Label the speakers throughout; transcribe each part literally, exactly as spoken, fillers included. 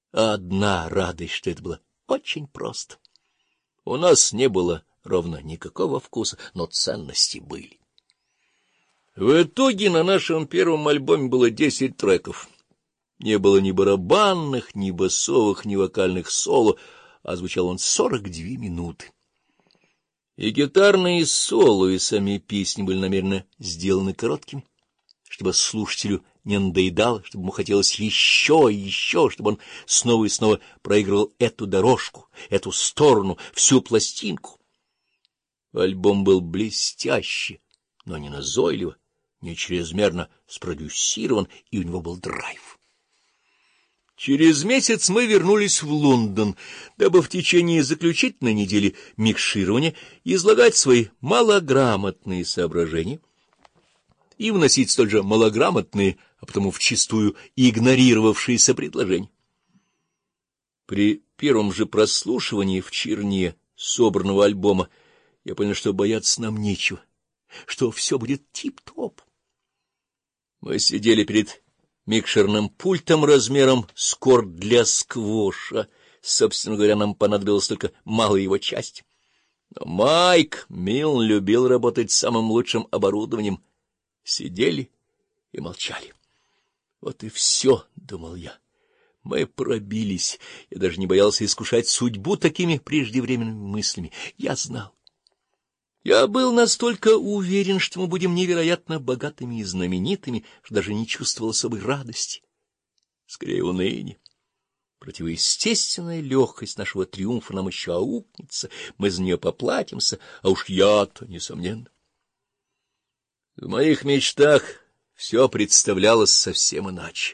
Speaker 1: одна радость, что это было очень просто. У нас не было ровно никакого вкуса, но ценности были. В итоге на нашем первом альбоме было десять треков. Не было ни барабанных, ни басовых, ни вокальных соло, а звучал он сорок две минуты. И гитарные соло, и сами песни были намеренно сделаны короткими, чтобы слушателю не надоедало, чтобы ему хотелось еще и еще, чтобы он снова и снова проигрывал эту дорожку, эту сторону, всю пластинку. Альбом был блестящий, но не назойливо, не чрезмерно спродюсирован, и у него был драйв. Через месяц мы вернулись в Лондон, дабы в течение заключительной недели микширования излагать свои малограмотные соображения и вносить столь же малограмотные, а потому вчистую игнорировавшиеся предложения. При первом же прослушивании в черне собранного альбома я понял, что бояться нам нечего, что все будет тип-топ. Мы сидели перед микшерным пультом размером с корт для сквоша. Собственно говоря, нам понадобилась только малая его часть. Но Майк Милн любил работать с самым лучшим оборудованием. Сидели и молчали. Вот и все, — думал я. Мы пробились. Я даже не боялся искушать судьбу такими преждевременными мыслями. Я знал. Я был настолько уверен, что мы будем невероятно богатыми и знаменитыми, что даже не чувствовал особой радости. Скорее, уныние. Противоестественная легкость нашего триумфа нам еще аукнется, мы за нее поплатимся, а уж я-то, несомненно. В моих мечтах все представлялось совсем иначе.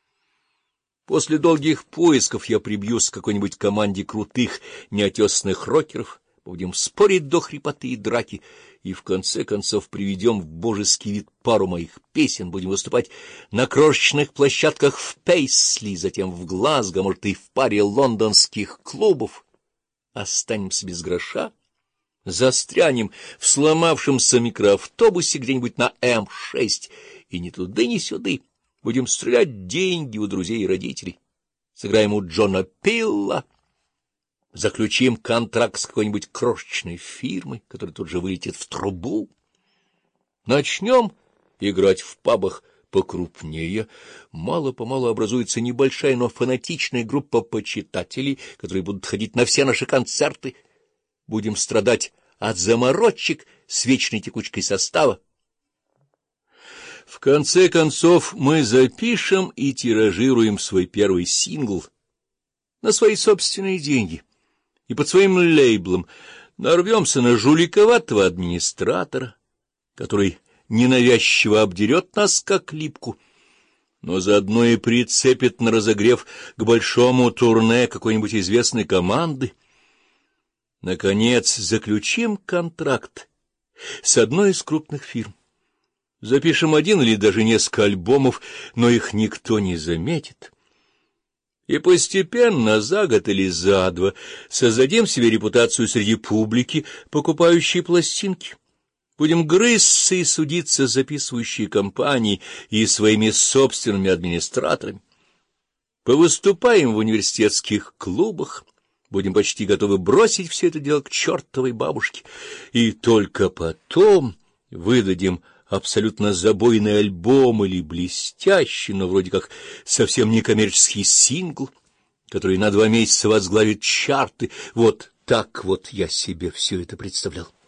Speaker 1: После долгих поисков я прибьюсь к какой-нибудь команде крутых, неотесанных рокеров, будем спорить до хрипоты и драки, и в конце концов приведем в божеский вид пару моих песен, будем выступать на крошечных площадках в Пейсли, затем в Глазго, может, и в паре лондонских клубов. Останемся без гроша, застрянем в сломавшемся микроавтобусе где-нибудь на эм шесть, и ни туды, ни сюды. Будем стрелять деньги у друзей и родителей. Сыграем у Джона Пилла. Заключим контракт с какой-нибудь крошечной фирмой, которая тут же вылетит в трубу. Начнем играть в пабах покрупнее. Мало-помалу образуется небольшая, но фанатичная группа почитателей, которые будут ходить на все наши концерты. Будем страдать от заморочек с вечной текучкой состава. В конце концов мы запишем и тиражируем свой первый сингл на свои собственные деньги. И под своим лейблом нарвемся на жуликоватого администратора, который ненавязчиво обдерет нас, как липку, но заодно и прицепит на разогрев к большому турне какой-нибудь известной команды. Наконец, заключим контракт с одной из крупных фирм. Запишем один или даже несколько альбомов, но их никто не заметит. И постепенно, за год или за два, создадим себе репутацию среди публики, покупающей пластинки. Будем грызться и судиться с записывающей компанией и своими собственными администраторами. Повыступаем в университетских клубах, будем почти готовы бросить все это дело к чертовой бабушке, и только потом выдадим абсолютно забойный альбом или блестящий, но вроде как совсем не коммерческий сингл, который на два месяца возглавит чарты. Вот так вот я себе все это представлял.